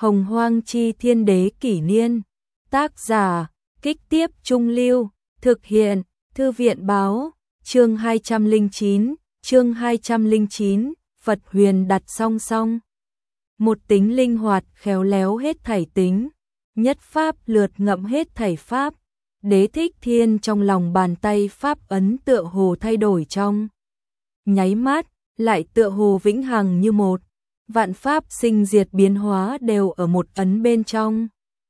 Hồng Hoang Chi Thiên Đế Kỷ Niên. Tác giả, Kích Tiếp Trung Lưu. Thực hiện, Thư viện Báo. Chương 209, Phật Huyền đặt song song. Một tính linh hoạt khéo léo hết thảy tính, nhất pháp lượt ngậm hết thảy pháp. Đế Thích Thiên trong lòng bàn tay pháp ấn tựa hồ thay đổi trong nháy mắt, lại tựa hồ vĩnh hằng như một. Vạn pháp sinh diệt biến hóa đều ở một ấn bên trong.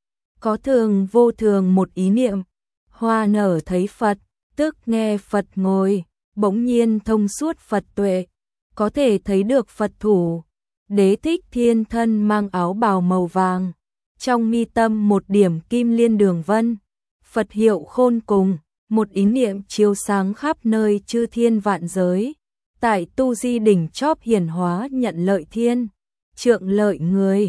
Có thường vô thường một ý niệm, hoa nở thấy Phật, tức nghe Phật ngồi, bỗng nhiên thông suốt Phật tuệ, có thể thấy được Phật thủ. Đế Thích Thiên thân mang áo bào màu vàng, trong mi tâm một điểm kim liên đường vân, Phật hiệu khôn cùng, một ý niệm chiếu sáng khắp nơi chư thiên vạn giới. Tại tu di đỉnh chóp hiển hóa nhận lợi thiên, trượng lợi người,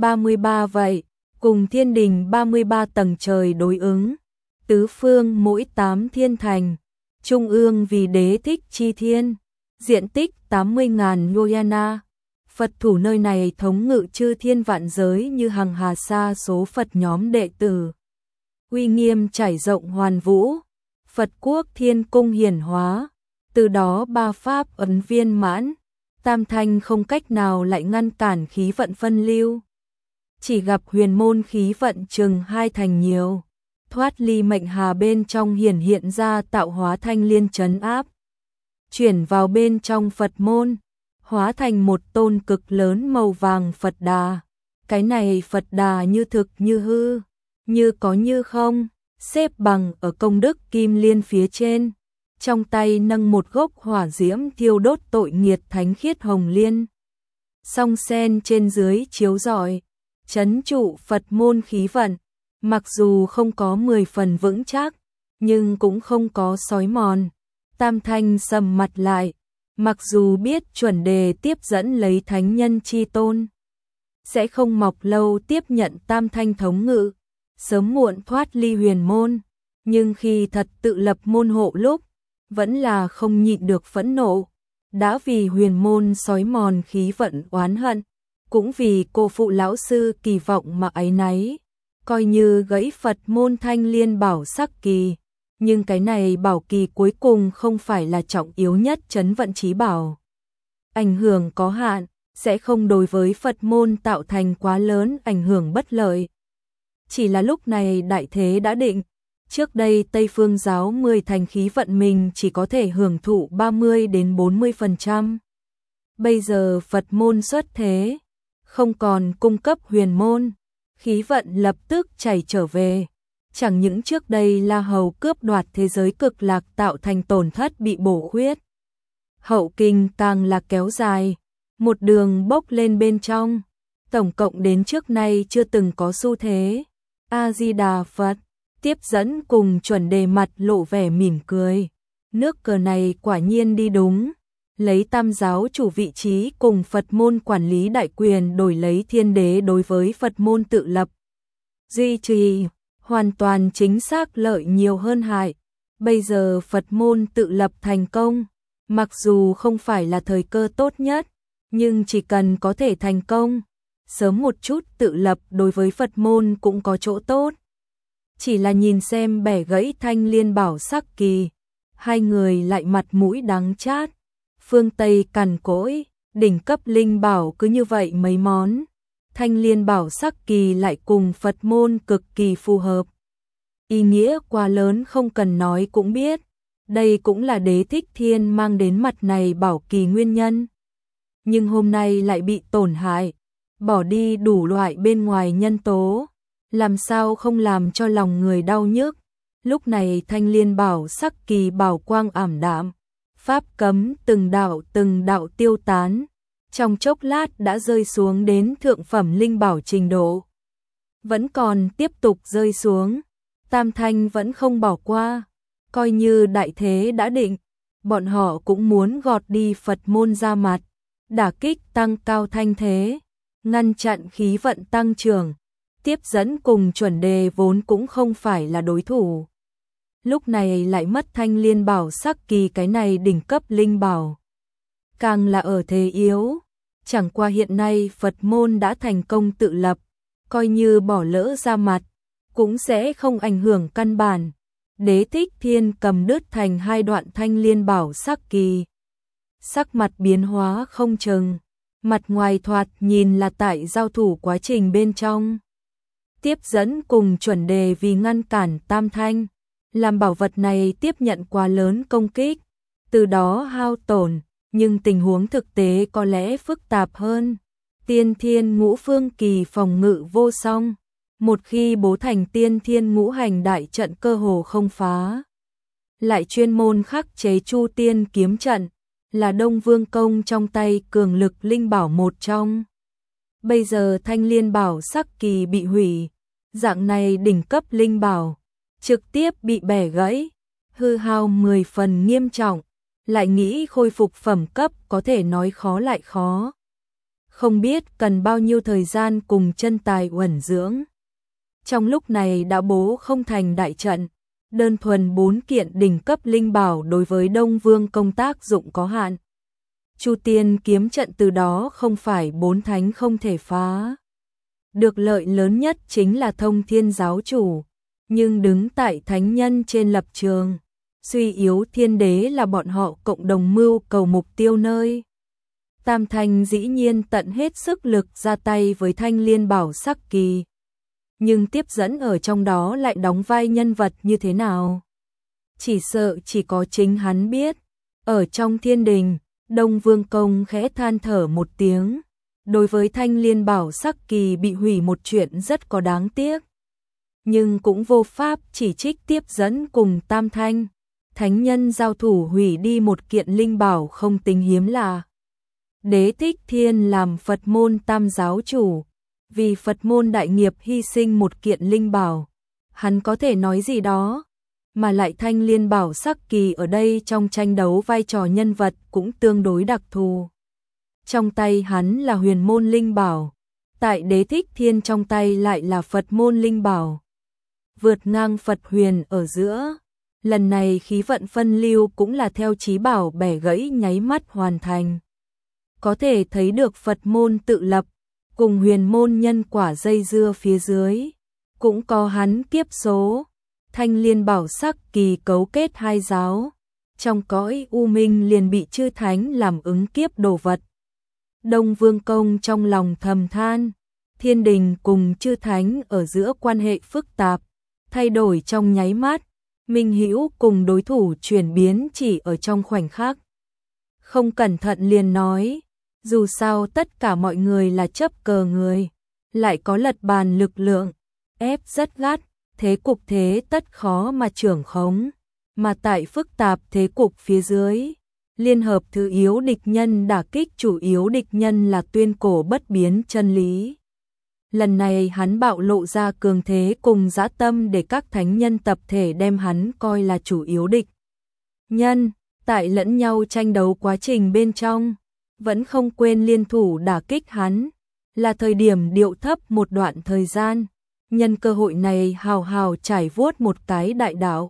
33 vậy, cùng thiên đình 33 tầng trời đối ứng, tứ phương mỗi 8 thiên thành, trung ương vì Đế Thích Chi Thiên, diện tích 80.000 yojana. Phật thủ nơi này thống ngự chư thiên vạn giới như hằng hà sa số Phật nhóm đệ tử. Uy nghiêm trải rộng hoàn vũ, Phật quốc thiên cung hiển hóa, từ đó ba pháp ấn viên mãn, tam thanh không cách nào lại ngăn cản khí vận phân lưu. Chỉ gặp huyền môn khí vận chừng 2 thành nhiều, thoát ly mệnh hà bên trong hiển hiện ra tạo hóa thanh liên trấn áp. Chuyển vào bên trong Phật môn, hóa thành một tôn cực lớn màu vàng Phật Đà. Cái này Phật Đà như thực như hư, như có như không, xếp bằng ở công đức kim liên phía trên. Trong tay nâng một gốc hỏa diễm thiêu đốt tội nghiệt thánh khiết hồng liên. Song sen trên dưới chiếu rọi, trấn trụ Phật môn khí vận, mặc dù không có 10 phần vững chắc, nhưng cũng không có xói mòn. Tam thanh sầm mặt lại, mặc dù biết chuẩn đề tiếp dẫn lấy thánh nhân chi tôn, sẽ không mọc lâu tiếp nhận tam thanh thống ngự, sớm muộn thoát ly huyền môn, nhưng khi thật tự lập môn hộ lúc, vẫn là không nhịn được phẫn nộ, đã vì huyền môn xói mòn khí vận oán hận, cũng vì cô phụ lão sư kỳ vọng mà áy náy, coi như gãy Phật môn thanh liên bảo sắc kỳ, nhưng cái này bảo kỳ cuối cùng không phải là trọng yếu nhất trấn vận chí bảo. Ảnh hưởng có hạn, sẽ không đối với Phật môn tạo thành quá lớn ảnh hưởng bất lợi. Chỉ là lúc này đại thế đã định. Trước đây Tây Phương giáo 10 thành khí vận mình chỉ có thể hưởng thụ 30 đến 40%. Bây giờ Phật môn xuất thế, không còn cung cấp huyền môn, khí vận lập tức chảy trở về. Chẳng những trước đây La Hầu cướp đoạt thế giới cực lạc tạo thành tổn thất bị bổ khuyết. Hậu kinh càng là kéo dài, một đường bốc lên bên trong, tổng cộng đến trước nay chưa từng có xu thế. A-di-đà Phật. Tiếp dẫn cùng chuẩn đề mặt lộ vẻ mỉm cười. Nước cờ này quả nhiên đi đúng. Lấy tam giáo chủ vị trí cùng Phật môn quản lý đại quyền đổi lấy thiên đế đối với Phật môn tự lập. Duy trì, hoàn toàn chính xác lợi nhiều hơn hại. Bây giờ Phật môn tự lập thành công. Mặc dù không phải là thời cơ tốt nhất, nhưng chỉ cần có thể thành công, sớm một chút tự lập đối với Phật môn cũng có chỗ tốt. Chỉ là nhìn xem bẻ gãy thanh liên bảo sắc kỳ, hai người lại mặt mũi đắng chát. Phương Tây cằn cỗi, đỉnh cấp linh bảo cứ như vậy mấy món. Thanh liên bảo sắc kỳ lại cùng Phật môn cực kỳ phù hợp. Ý nghĩa quá lớn không cần nói cũng biết. Đây cũng là Đế Thích Thiên mang đến mặt này bảo kỳ nguyên nhân. Nhưng hôm nay lại bị tổn hại, bỏ đi đủ loại bên ngoài nhân tố. Làm sao không làm cho lòng người đau nhức. Lúc này thanh liên bảo sắc kỳ bảo quang ảm đạm, pháp cấm từng đạo tiêu tán, trong chốc lát đã rơi xuống đến thượng phẩm linh bảo trình độ. Vẫn còn tiếp tục rơi xuống, tam thanh vẫn không bỏ qua, coi như đại thế đã định, bọn họ cũng muốn gọt đi Phật môn ra mặt, đả kích tăng cao thanh thế, ngăn chặn khí vận tăng trưởng. Tiếp dẫn cùng chuẩn đề vốn cũng không phải là đối thủ. Lúc này lại mất thanh liên bảo sắc kỳ cái này đỉnh cấp linh bảo. Càng là ở thế yếu, chẳng qua hiện nay Phật môn đã thành công tự lập, coi như bỏ lỡ ra mặt, cũng sẽ không ảnh hưởng căn bản. Đế Thích Thiên cầm đứt thành hai đoạn thanh liên bảo sắc kỳ. Sắc mặt biến hóa không chừng, mặt ngoài thoạt nhìn là tại giao thủ quá trình bên trong. Tiếp dẫn cùng chuẩn đề vì ngăn cản Tam Thanh, làm bảo vật này tiếp nhận quá lớn công kích, từ đó hao tổn, nhưng tình huống thực tế có lẽ phức tạp hơn. Tiên Thiên Ngũ Phương Kỳ phòng ngự vô song, một khi bố thành Tiên Thiên Ngũ Hành đại trận cơ hồ không phá. Lại chuyên môn khắc chế Chu Tiên kiếm trận, là Đông Vương Công trong tay cường lực linh bảo một trong. Bây giờ thanh liên bảo sắc kỳ bị hủy, dạng này đỉnh cấp linh bảo, trực tiếp bị bẻ gãy, hư hao 10 phần nghiêm trọng, lại nghĩ khôi phục phẩm cấp có thể nói khó lại khó. Không biết cần bao nhiêu thời gian cùng chân tài uẩn dưỡng. Trong lúc này đã bố không thành đại trận, đơn thuần 4 kiện đỉnh cấp linh bảo đối với Đông Vương Công tác dụng có hạn. Chu Tiên kiếm trận từ đó không phải 4 thánh không thể phá. Được lợi lớn nhất chính là Thông Thiên giáo chủ, nhưng đứng tại thánh nhân trên lập trường, suy yếu thiên đế là bọn họ cộng đồng mưu cầu mục tiêu nơi. Tam Thanh dĩ nhiên tận hết sức lực ra tay với thanh liên bảo sắc kỳ. Nhưng tiếp dẫn ở trong đó lại đóng vai nhân vật như thế nào? Chỉ sợ chỉ có chính hắn biết. Ở trong thiên đình, Đông Vương Công khẽ than thở một tiếng. Đối với thanh liên bảo sắc kỳ bị hủy một chuyện rất có đáng tiếc. Nhưng cũng vô pháp chỉ trích tiếp dẫn cùng Tam Thanh. Thánh nhân giao thủ hủy đi một kiện linh bảo không tính hiếm lạ. Đế Thích Thiên làm Phật môn tam giáo chủ, vì Phật môn đại nghiệp hy sinh một kiện linh bảo, hắn có thể nói gì đó, mà lại thanh liên bảo sắc kỳ ở đây trong tranh đấu vai trò nhân vật cũng tương đối đặc thù. Trong tay hắn là huyền môn linh bảo, tại Đế Thích Thiên trong tay lại là Phật môn linh bảo. Vượt ngang Phật huyền ở giữa, lần này khí vận phân lưu cũng là theo chí bảo bẻ gãy nháy mắt hoàn thành. Có thể thấy được Phật môn tự lập, cùng huyền môn nhân quả dây dưa phía dưới, cũng có hắn kiếp số, thanh liên bảo sắc kỳ cấu kết hai giáo, trong cõi u minh liền bị chư thánh làm ứng kiếp đồ vật. Đông Vương Công trong lòng thầm than, thiên đình cùng chư thánh ở giữa quan hệ phức tạp, thay đổi trong nháy mắt, minh hữu cùng đối thủ chuyển biến chỉ ở trong khoảnh khắc. Không cẩn thận liền nói, dù sao tất cả mọi người là chấp cờ người, lại có lật bàn lực lượng, ép rất gắt, thế cục thế tất khó mà trưởng khống, mà tại phức tạp thế cục phía dưới, liên hợp thứ yếu địch nhân đả kích chủ yếu địch nhân là tuyên cổ bất biến chân lý. Lần này hắn bạo lộ ra cường thế cùng dã tâm để các thánh nhân tập thể đem hắn coi là chủ yếu địch nhân, tại lẫn nhau tranh đấu quá trình bên trong, vẫn không quên liên thủ đả kích hắn, là thời điểm điệu thấp một đoạn thời gian, nhân cơ hội này hào hào trải vuốt một cái đại đạo.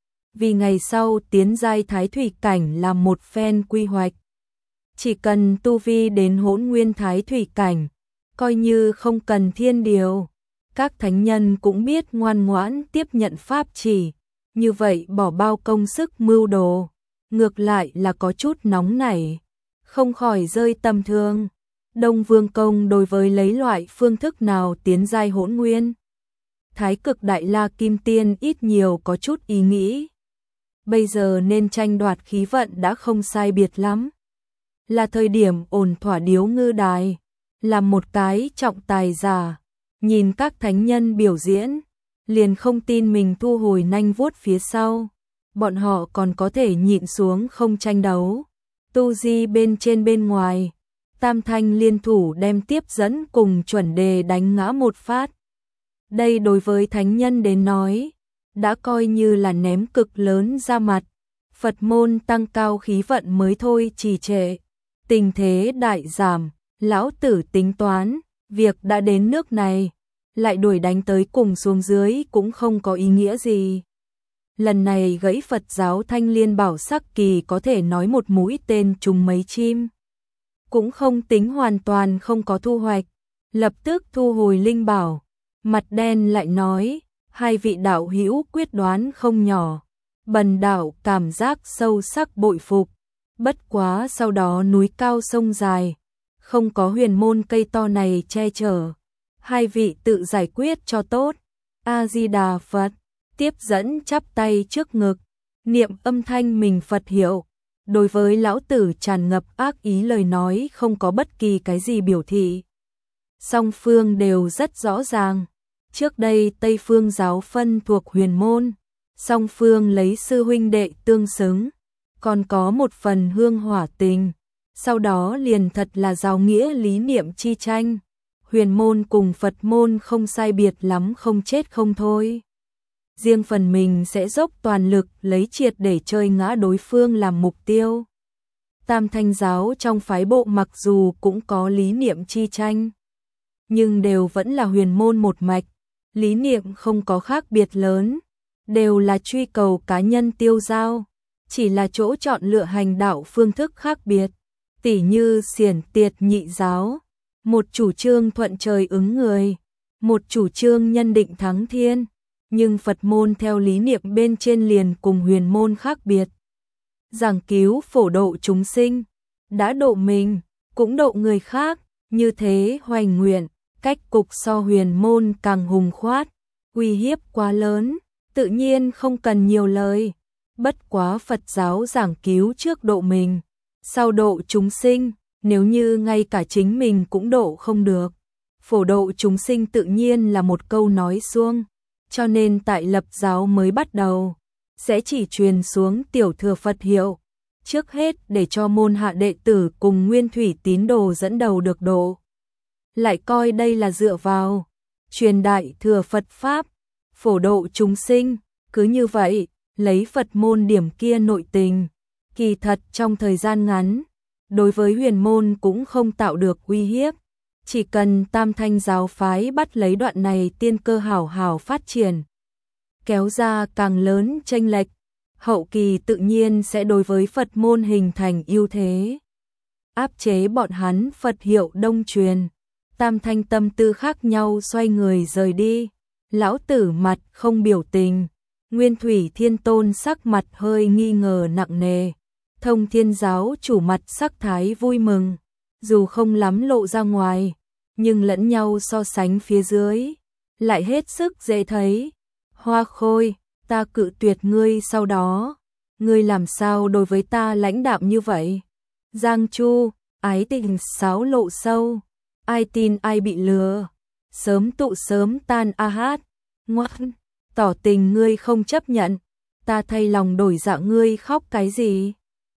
Vì ngày sau tiến giai thái thủy cảnh là một phen quy hoạch. Chỉ cần tu vi đến hỗn nguyên thái thủy cảnh, coi như không cần thiên điều, các thánh nhân cũng biết ngoan ngoãn tiếp nhận pháp chỉ, như vậy bỏ bao công sức mưu đồ, ngược lại là có chút nóng nảy, không khỏi rơi tâm thương. Đông Vương Công đối với lấy loại phương thức nào tiến giai hỗn nguyên, Thái Cực Đại La Kim Tiên ít nhiều có chút ý nghĩ. Bây giờ nên tranh đoạt khí vận đã không sai biệt lắm, là thời điểm ổn thỏa điếu ngư đài, làm một cái trọng tài giả, nhìn các thánh nhân biểu diễn, liền không tin mình thu hồi nanh vuốt phía sau, bọn họ còn có thể nhịn xuống không tranh đấu. Tu di bên trên bên ngoài, Tam Thanh liên thủ đem tiếp dẫn cùng chuẩn đề đánh ngã một phát. Đây đối với thánh nhân đến nói, đã coi như là ném cực lớn ra mặt. Phật môn tăng cao khí vận mới thôi trì trệ, tình thế đại giảm, lão tử tính toán, việc đã đến nước này, lại đuổi đánh tới cùng xuống dưới cũng không có ý nghĩa gì. Lần này gãy Phật giáo thanh liên bảo sắc kỳ có thể nói một mũi tên trúng mấy chim. Cũng không tính hoàn toàn không có thu hoạch, lập tức thu hồi linh bảo, Mặt đen lại nói, hai vị đạo hữu quyết đoán không nhỏ. Bần đạo cảm giác sâu sắc bội phục. Bất quá sau đó núi cao sông dài, không có huyền môn cây to này che chở. Hai vị tự giải quyết cho tốt. A-di-đà Phật, tiếp dẫn chắp tay trước ngực, niệm âm thanh mình Phật hiệu. Đối với lão tử tràn ngập ác ý lời nói không có bất kỳ cái gì biểu thị. Song phương đều rất rõ ràng. Trước đây Tây Phương giáo phân thuộc huyền môn, song phương lấy sư huynh đệ tương xứng, còn có một phần hương hỏa tình. Sau đó liền thật là giáo nghĩa lý niệm chi tranh. Huyền môn cùng Phật môn không sai biệt lắm, không chết không thôi. Riêng phần mình sẽ dốc toàn lực lấy triệt để chơi ngã đối phương làm mục tiêu. Tam Thanh giáo trong phái bộ mặc dù cũng có lý niệm chi tranh, nhưng đều vẫn là huyền môn một mạch, lý niệm không có khác biệt lớn, đều là truy cầu cá nhân tiêu dao, chỉ là chỗ chọn lựa hành đạo phương thức khác biệt. Tỉ như Xiển Tiệt Nhị giáo, một chủ trương thuận trời ứng người, một chủ trương nhân định thắng thiên, nhưng Phật môn theo lý niệm bên trên liền cùng huyền môn khác biệt. Giảng cứu phổ độ chúng sinh, đã độ mình, cũng độ người khác, như thế hoành nguyện, cách cục so huyền môn càng hùng khoát, uy hiếp quá lớn, tự nhiên không cần nhiều lời. Bất quá Phật giáo giảng cứu trước độ mình, sau độ chúng sinh, nếu như ngay cả chính mình cũng độ không được. Phổ độ chúng sinh tự nhiên là một câu nói suông, cho nên tại lập giáo mới bắt đầu, sẽ chỉ truyền xuống tiểu thừa Phật hiệu, trước hết để cho môn hạ đệ tử cùng nguyên thủy tín đồ dẫn đầu được độ. Lại coi đây là dựa vào, truyền đại thừa Phật Pháp, phổ độ chúng sinh, cứ như vậy, lấy Phật môn điểm kia nội tình, kỳ thật trong thời gian ngắn, đối với huyền môn cũng không tạo được uy hiếp. Chỉ cần Tam Thanh giáo phái bắt lấy đoạn này tiên cơ hảo hảo phát triển, kéo ra càng lớn chênh lệch, hậu kỳ tự nhiên sẽ đối với Phật môn hình thành ưu thế. Áp chế bọn hắn Phật hiệu đông truyền, Tam Thanh tâm tư khác nhau xoay người rời đi. Lão tử mặt không biểu tình, Nguyên Thủy Thiên Tôn sắc mặt hơi nghi ngờ nặng nề, Thông Thiên giáo chủ mặt sắc thái vui mừng, dù không lắm lộ ra ngoài, nhưng lẫn nhau so sánh phía dưới, lại hết sức dễ thấy. Hoa Khôi, ta cự tuyệt ngươi, sau đó, ngươi làm sao đối với ta lãnh đạm như vậy? Giang Chu, ái tình sáo lộ sâu, ai tin ai bị lừa, sớm tụ sớm tan a hát, ngoan, tỏ tình ngươi không chấp nhận, ta thay lòng đổi dạ ngươi khóc cái gì?